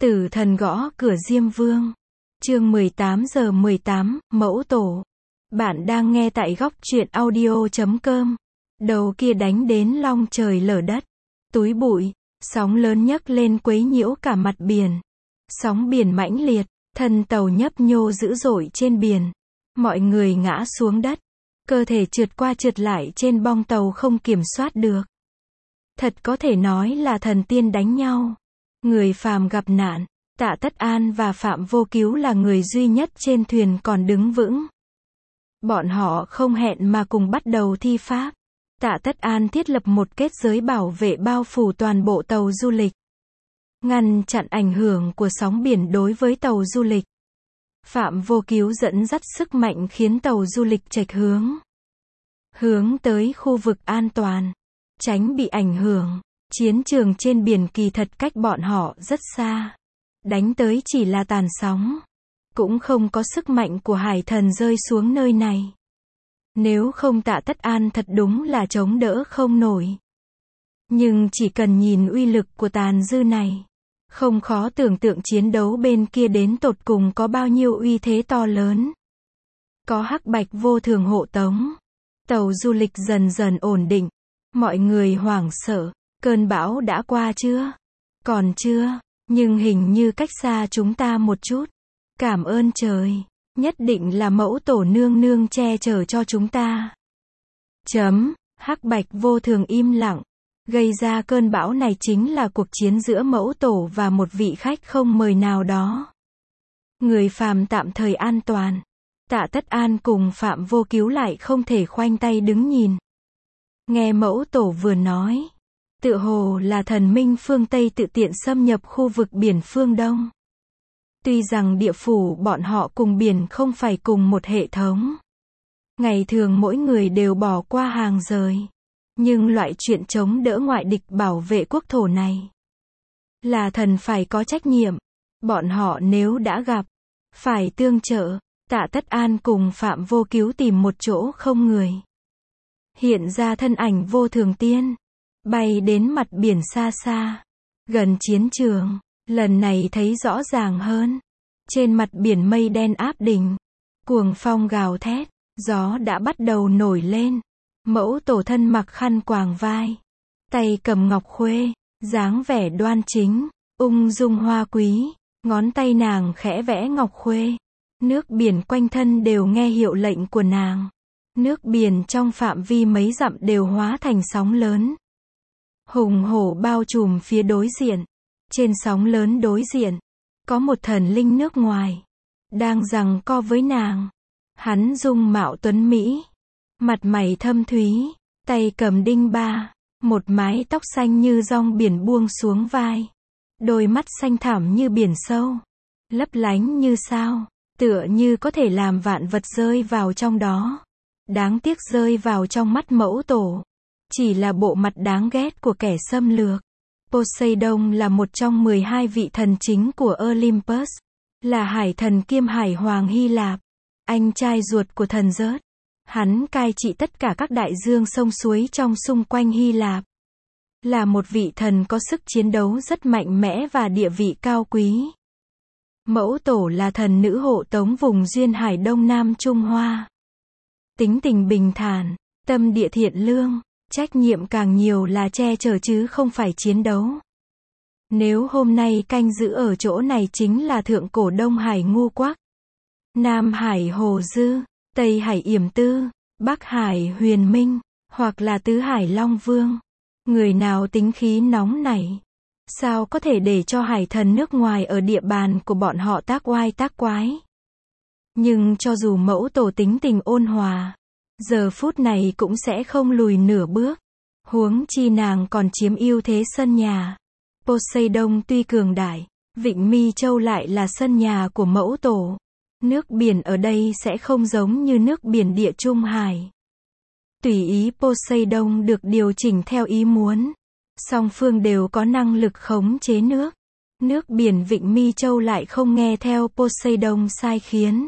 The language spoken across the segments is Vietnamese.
Tử thần gõ cửa Diêm Vương. Chương 18 giờ 18, Mẫu Tổ. Bạn đang nghe tại góc truyện audio.com. Đầu kia đánh đến long trời lở đất. Túi bụi, sóng lớn nhấc lên quấy nhiễu cả mặt biển. Sóng biển mãnh liệt, thân tàu nhấp nhô dữ dội trên biển. Mọi người ngã xuống đất. Cơ thể trượt qua trượt lại trên bong tàu không kiểm soát được. Thật có thể nói là thần tiên đánh nhau. Người phàm gặp nạn, Tạ Tất An và Phạm Vô Cứu là người duy nhất trên thuyền còn đứng vững. Bọn họ không hẹn mà cùng bắt đầu thi pháp. Tạ Tất An thiết lập một kết giới bảo vệ bao phủ toàn bộ tàu du lịch, ngăn chặn ảnh hưởng của sóng biển đối với tàu du lịch. Phạm Vô Cứu dẫn dắt sức mạnh khiến tàu du lịch chệch hướng tới khu vực an toàn, tránh bị ảnh hưởng. Chiến trường trên biển kỳ thật cách bọn họ rất xa. Đánh tới chỉ là tàn sóng. Cũng không có sức mạnh của hải thần rơi xuống nơi này. Nếu không Tạ Tất An thật đúng là chống đỡ không nổi. Nhưng chỉ cần nhìn uy lực của tàn dư này, không khó tưởng tượng chiến đấu bên kia đến tột cùng có bao nhiêu uy thế to lớn. Có hắc bạch vô thường hộ tống. Tàu du lịch dần dần ổn định. Mọi người hoảng sợ. Cơn bão đã qua chưa? Còn chưa, nhưng hình như cách xa chúng ta một chút. Cảm ơn trời, nhất định là Mẫu Tổ nương nương che chở cho chúng ta. Hắc bạch vô thường im lặng. Gây ra cơn bão này chính là cuộc chiến giữa Mẫu Tổ và một vị khách không mời nào đó. Người phàm tạm thời an toàn. Tạ Tất An cùng Phạm Vô Cứu lại không thể khoanh tay đứng nhìn. Nghe Mẫu Tổ vừa nói, tựa hồ là thần minh phương Tây tự tiện xâm nhập khu vực biển phương Đông. Tuy rằng địa phủ bọn họ cùng biển không phải cùng một hệ thống. Ngày thường mỗi người đều bỏ qua hàng rời. Nhưng loại chuyện chống đỡ ngoại địch bảo vệ quốc thổ này, là thần phải có trách nhiệm. Bọn họ nếu đã gặp, phải tương trợ. Tạ Tất An cùng Phạm Vô Cứu tìm một chỗ không người. Hiện ra thân ảnh Vô Thường Tiên. Bay đến mặt biển xa xa, gần chiến trường, lần này thấy rõ ràng hơn. Trên mặt biển mây đen áp đỉnh, cuồng phong gào thét, gió đã bắt đầu nổi lên. Mẫu Tổ thân mặc khăn quàng vai, tay cầm ngọc khuê, dáng vẻ đoan chính, ung dung hoa quý, ngón tay nàng khẽ vẽ ngọc khuê. Nước biển quanh thân đều nghe hiệu lệnh của nàng. Nước biển trong phạm vi mấy dặm đều hóa thành sóng lớn. Hùng hổ bao trùm phía đối diện. Trên sóng lớn đối diện, có một thần linh nước ngoài, đang giằng co với nàng. Hắn dung mạo tuấn mỹ, mặt mày thâm thúy, tay cầm đinh ba, một mái tóc xanh như dong biển buông xuống vai. Đôi mắt xanh thẳm như biển sâu, lấp lánh như sao, tựa như có thể làm vạn vật rơi vào trong đó. Đáng tiếc rơi vào trong mắt Mẫu Tổ, chỉ là bộ mặt đáng ghét của kẻ xâm lược. Poseidon là một trong 12 vị thần chính của Olympus, là hải thần kiêm hải hoàng Hy Lạp, anh trai ruột của thần Zeus. Hắn cai trị tất cả các đại dương sông suối trong xung quanh Hy Lạp. Là một vị thần có sức chiến đấu rất mạnh mẽ và địa vị cao quý. Mẫu Tổ là thần nữ hộ tống vùng duyên hải Đông Nam Trung Hoa. Tính tình bình thản, tâm địa thiện lương. Trách nhiệm càng nhiều là che chở chứ không phải chiến đấu. Nếu hôm nay canh giữ ở chỗ này chính là thượng cổ Đông Hải Ngu Quắc, Nam Hải Hồ Dư, Tây Hải Yểm Tư, Bắc Hải Huyền Minh, hoặc là Tứ Hải Long Vương. Người nào tính khí nóng nảy, sao có thể để cho hải thần nước ngoài ở địa bàn của bọn họ tác oai tác quái. Nhưng cho dù Mẫu Tổ tính tình ôn hòa, giờ phút này cũng sẽ không lùi nửa bước. Huống chi nàng còn chiếm ưu thế sân nhà. Poseidon tuy cường đại, Vịnh Mi Châu lại là sân nhà của Mẫu Tổ. Nước biển ở đây sẽ không giống như nước biển Địa Trung Hải. Tùy ý Poseidon được điều chỉnh theo ý muốn. Song phương đều có năng lực khống chế nước. Nước biển Vịnh Mi Châu lại không nghe theo Poseidon sai khiến.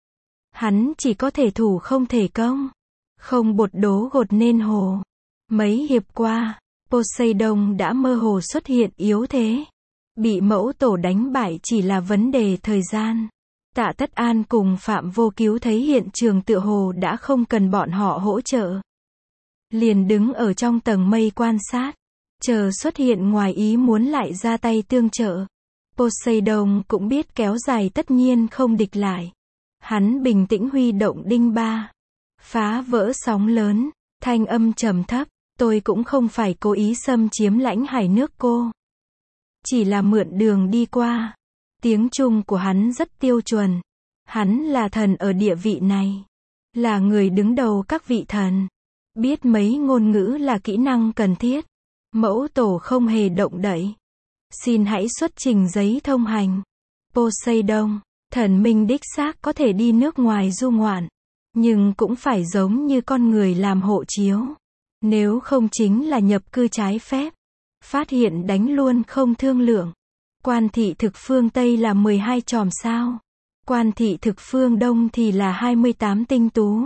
Hắn chỉ có thể thủ không thể công. Không bột đố gột nên hồ. Mấy hiệp qua, Poseidon đã mơ hồ xuất hiện yếu thế. Bị mẫu tổ đánh bại chỉ là vấn đề thời gian. Tạ Tất An cùng Phạm Vô Cứu thấy hiện trường tựa hồ đã không cần bọn họ hỗ trợ. Liền đứng ở trong tầng mây quan sát, chờ xuất hiện ngoài ý muốn lại ra tay tương trợ. Poseidon cũng biết kéo dài tất nhiên không địch lại. Hắn bình tĩnh huy động đinh ba, phá vỡ sóng lớn, thanh âm trầm thấp, tôi cũng không phải cố ý xâm chiếm lãnh hải nước cô. Chỉ là mượn đường đi qua. Tiếng Trung của hắn rất tiêu chuẩn. Hắn là thần ở địa vị này. Là người đứng đầu các vị thần. Biết mấy ngôn ngữ là kỹ năng cần thiết. Mẫu tổ không hề động đậy. Xin hãy xuất trình giấy thông hành. Poseidon, thần minh đích xác có thể đi nước ngoài du ngoạn. Nhưng cũng phải giống như con người làm hộ chiếu. Nếu không chính là nhập cư trái phép. Phát hiện đánh luôn không thương lượng. Quan thị thực phương Tây là 12 chòm sao. Quan thị thực phương Đông thì là 28 tinh tú.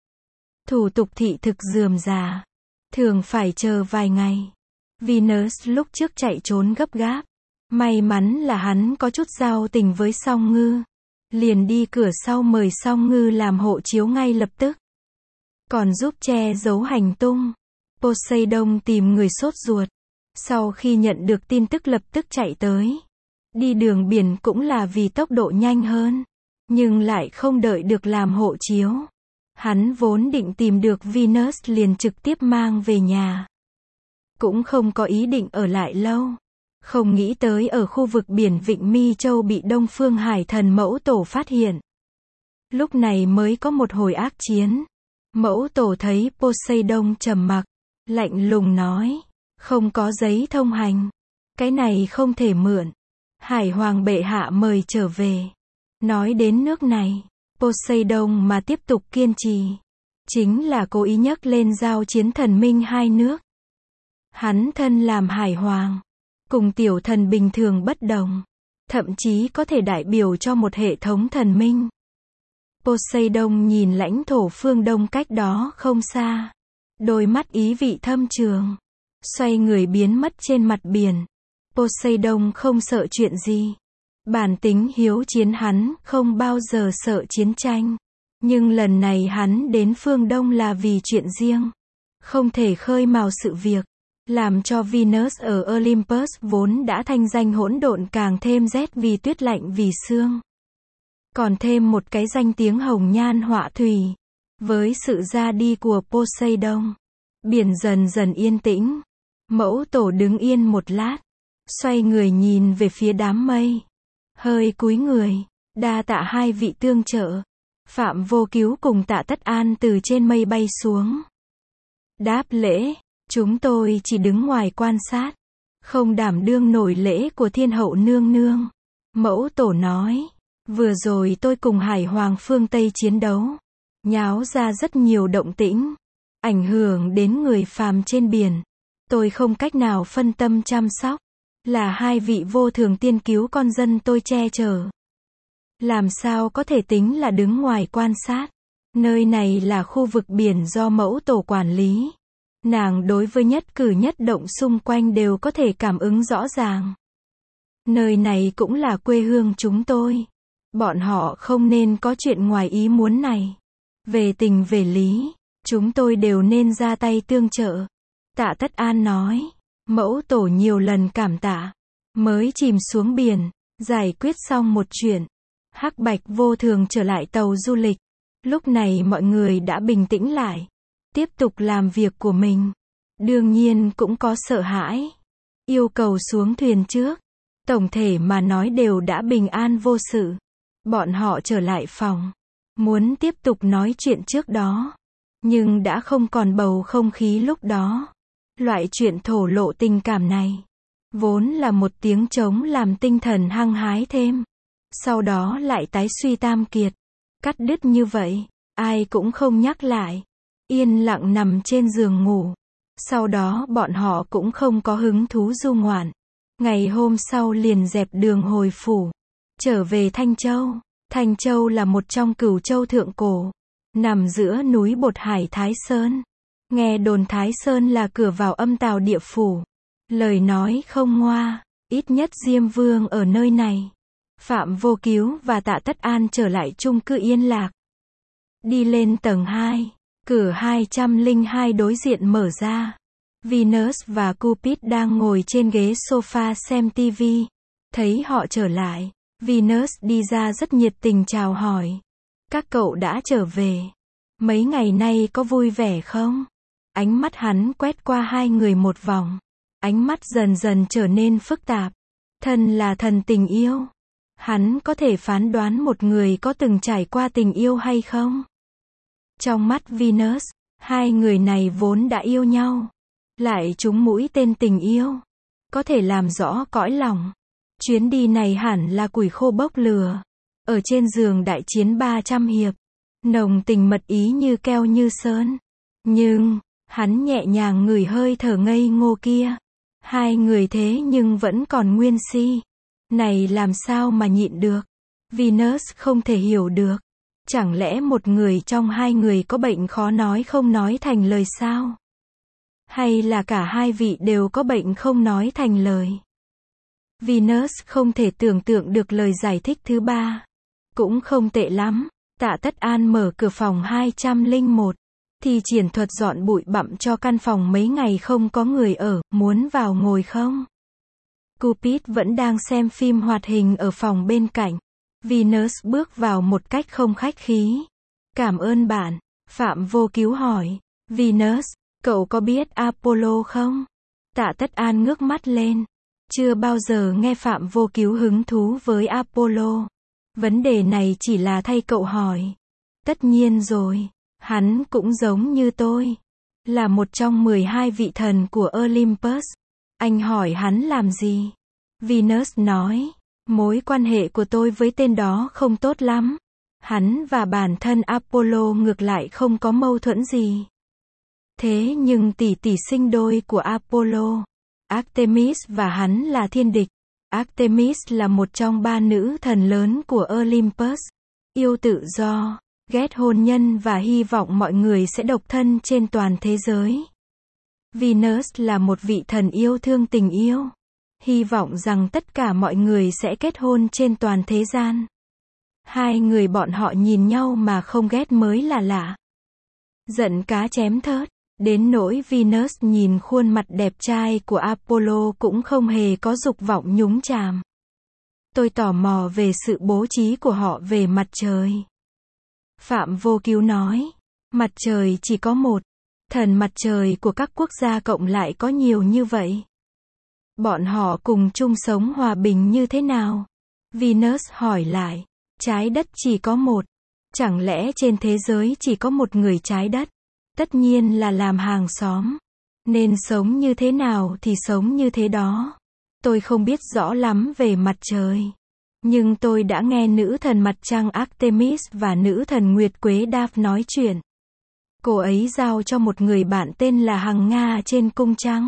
Thủ tục thị thực rườm rà. Thường phải chờ vài ngày. Venus lúc trước chạy trốn gấp gáp. May mắn là hắn có chút giao tình với Song Ngư. Liền đi cửa sau mời Song Ngư làm hộ chiếu ngay lập tức. Còn giúp che giấu hành tung. Poseidon tìm người sốt ruột. Sau khi nhận được tin tức lập tức chạy tới. Đi đường biển cũng là vì tốc độ nhanh hơn. Nhưng lại không đợi được làm hộ chiếu. Hắn vốn định tìm được Venus liền trực tiếp mang về nhà. Cũng không có ý định ở lại lâu. Không nghĩ tới ở khu vực biển Vịnh Mi Châu bị Đông Phương Hải Thần mẫu tổ phát hiện. Lúc này mới có một hồi ác chiến. Mẫu tổ thấy Poseidon trầm mặc, lạnh lùng nói. Không có giấy thông hành. Cái này không thể mượn. Hải Hoàng bệ hạ mời trở về. Nói đến nước này, Poseidon mà tiếp tục kiên trì. Chính là cố ý nhắc lên giao chiến thần minh hai nước. Hắn thân làm Hải Hoàng. Cùng tiểu thần bình thường bất đồng. Thậm chí có thể đại biểu cho một hệ thống thần minh. Poseidon nhìn lãnh thổ phương Đông cách đó không xa. Đôi mắt ý vị thâm trường. Xoay người biến mất trên mặt biển. Poseidon không sợ chuyện gì. Bản tính hiếu chiến hắn không bao giờ sợ chiến tranh. Nhưng lần này hắn đến phương Đông là vì chuyện riêng. Không thể khơi mào sự việc. Làm cho Venus ở Olympus vốn đã thanh danh hỗn độn càng thêm rét vì tuyết lạnh vì sương. Còn thêm một cái danh tiếng hồng nhan họa thủy. Với sự ra đi của Poseidon, biển dần dần yên tĩnh. Mẫu tổ đứng yên một lát. Xoay người nhìn về phía đám mây. Hơi cúi người. Đa tạ hai vị tương trợ. Phạm Vô Cứu cùng Tạ Tất An từ trên mây bay xuống. Đáp lễ. Chúng tôi chỉ đứng ngoài quan sát. Không đảm đương nổi lễ của thiên hậu nương nương. Mẫu tổ nói. Vừa rồi tôi cùng Hải Hoàng phương Tây chiến đấu. Nháo ra rất nhiều động tĩnh. Ảnh hưởng đến người phàm trên biển. Tôi không cách nào phân tâm chăm sóc. Là hai vị vô thường tiên cứu con dân tôi che chở. Làm sao có thể tính là đứng ngoài quan sát. Nơi này là khu vực biển do mẫu tổ quản lý. Nàng đối với nhất cử nhất động xung quanh đều có thể cảm ứng rõ ràng. Nơi này cũng là quê hương chúng tôi. Bọn họ không nên có chuyện ngoài ý muốn này. Về tình về lý, chúng tôi đều nên ra tay tương trợ. Tạ Tất An nói. Mẫu tổ nhiều lần cảm tạ. Mới chìm xuống biển. Giải quyết xong một chuyện. Hắc Bạch vô thường trở lại tàu du lịch. Lúc này mọi người đã bình tĩnh lại. Tiếp tục làm việc của mình. Đương nhiên cũng có sợ hãi. Yêu cầu xuống thuyền trước. Tổng thể mà nói đều đã bình an vô sự. Bọn họ trở lại phòng. Muốn tiếp tục nói chuyện trước đó. Nhưng đã không còn bầu không khí lúc đó. Loại chuyện thổ lộ tình cảm này. Vốn là một tiếng trống làm tinh thần hăng hái thêm. Sau đó lại tái suy tam kiệt. Cắt đứt như vậy. Ai cũng không nhắc lại. Yên lặng nằm trên giường ngủ. Sau đó bọn họ cũng không có hứng thú du ngoạn. Ngày hôm sau liền dẹp đường hồi phủ. Trở về Thanh Châu. Thanh Châu là một trong cửu châu thượng cổ. Nằm giữa núi Bột Hải Thái Sơn. Nghe đồn Thái Sơn là cửa vào âm tào địa phủ. Lời nói không ngoa. Ít nhất Diêm Vương ở nơi này. Phạm Vô Cứu và Tạ Tất An trở lại chung cư Yên Lạc. Đi lên tầng 2, cửa 202 đối diện mở ra. Venus và Cupid đang ngồi trên ghế sofa xem TV. Thấy họ trở lại, Venus đi ra rất nhiệt tình chào hỏi. Các cậu đã trở về. Mấy ngày nay có vui vẻ không? Ánh mắt hắn quét qua hai người một vòng. Ánh mắt dần dần trở nên phức tạp. Thần là thần tình yêu. Hắn có thể phán đoán một người có từng trải qua tình yêu hay không? Trong mắt Venus, hai người này vốn đã yêu nhau. Lại trúng mũi tên tình yêu. Có thể làm rõ cõi lòng. Chuyến đi này hẳn là củi khô bốc lửa. Ở trên giường đại chiến 300 hiệp. Nồng tình mật ý như keo như sơn. Nhưng, hắn nhẹ nhàng ngửi hơi thở ngây ngô kia. Hai người thế nhưng vẫn còn nguyên si. Này làm sao mà nhịn được? Venus không thể hiểu được. Chẳng lẽ một người trong hai người có bệnh khó nói không nói thành lời sao? Hay là cả hai vị đều có bệnh không nói thành lời? Venus không thể tưởng tượng được lời giải thích thứ ba. Cũng không tệ lắm. Tạ Tất An mở cửa phòng 201. Thì triển thuật dọn bụi bặm cho căn phòng mấy ngày không có người ở, muốn vào ngồi không? Cupid vẫn đang xem phim hoạt hình ở phòng bên cạnh. Venus bước vào một cách không khách khí. Cảm ơn bạn. Phạm Vô Cứu hỏi. Venus, cậu có biết Apollo không? Tạ Tất An ngước mắt lên. Chưa bao giờ nghe Phạm Vô Cứu hứng thú với Apollo. Vấn đề này chỉ là thay cậu hỏi. Tất nhiên rồi. Hắn cũng giống như tôi. Là một trong 12 vị thần của Olympus. Anh hỏi hắn làm gì? Venus nói. Mối quan hệ của tôi với tên đó không tốt lắm. Hắn và bản thân Apollo ngược lại không có mâu thuẫn gì. Thế nhưng tỷ tỷ sinh đôi của Apollo, Artemis và hắn là thiên địch. Artemis là một trong 3 nữ thần lớn của Olympus. Yêu tự do, ghét hôn nhân và hy vọng mọi người sẽ độc thân trên toàn thế giới. Venus là một vị thần yêu thương tình yêu. Hy vọng rằng tất cả mọi người sẽ kết hôn trên toàn thế gian. Hai người bọn họ nhìn nhau mà không ghét mới là lạ. Giận cá chém thớt. Đến nỗi Venus nhìn khuôn mặt đẹp trai của Apollo cũng không hề có dục vọng nhúng chàm. Tôi tò mò về sự bố trí của họ về mặt trời. Phạm Vô Cứu nói. Mặt trời chỉ có một. Thần mặt trời của các quốc gia cộng lại có nhiều như vậy. Bọn họ cùng chung sống hòa bình như thế nào? Venus hỏi lại. Trái đất chỉ có một. Chẳng lẽ trên thế giới chỉ có một người trái đất? Tất nhiên là làm hàng xóm. Nên sống như thế nào thì sống như thế đó. Tôi không biết rõ lắm về mặt trời. Nhưng tôi đã nghe nữ thần mặt trăng Artemis và nữ thần Nguyệt Quế Daphne nói chuyện. Cô ấy giao cho một người bạn tên là Hằng Nga trên cung trăng.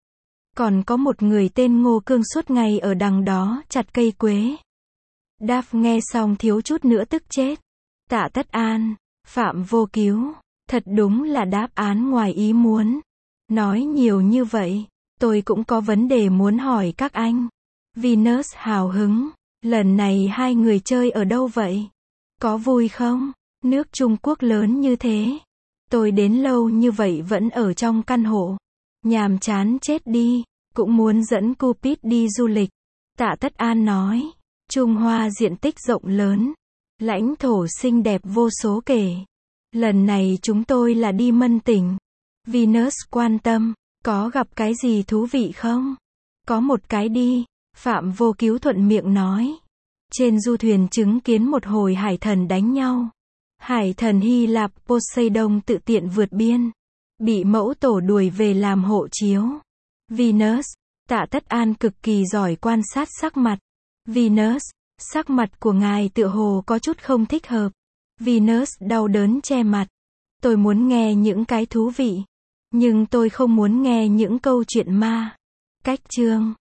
Còn có một người tên Ngô Cương suốt ngày ở đằng đó chặt cây quế. Daphne nghe xong thiếu chút nữa tức chết. Tạ Tất An, Phạm Vô Cứu. Thật đúng là đáp án ngoài ý muốn. Nói nhiều như vậy, tôi cũng có vấn đề muốn hỏi các anh. Venus hào hứng. Lần này hai người chơi ở đâu vậy? Có vui không? Nước Trung Quốc lớn như thế. Tôi đến lâu như vậy vẫn ở trong căn hộ. Nhàm chán chết đi. Cũng muốn dẫn Cupid đi du lịch. Tạ Tất An nói. Trung Hoa diện tích rộng lớn. Lãnh thổ xinh đẹp vô số kể. Lần này chúng tôi là đi Mân Tỉnh. Venus quan tâm. Có gặp cái gì thú vị không? Có một cái đi. Phạm Vô Cứu thuận miệng nói. Trên du thuyền chứng kiến một hồi hải thần đánh nhau. Hải thần Hy Lạp Poseidon tự tiện vượt biên. Bị mẫu tổ đuổi về làm hộ chiếu. Venus. Tạ Tất An cực kỳ giỏi quan sát sắc mặt. Venus. Sắc mặt của ngài tựa hồ có chút không thích hợp. Venus đau đớn che mặt. Tôi muốn nghe những cái thú vị. Nhưng tôi không muốn nghe những câu chuyện ma. Cách chương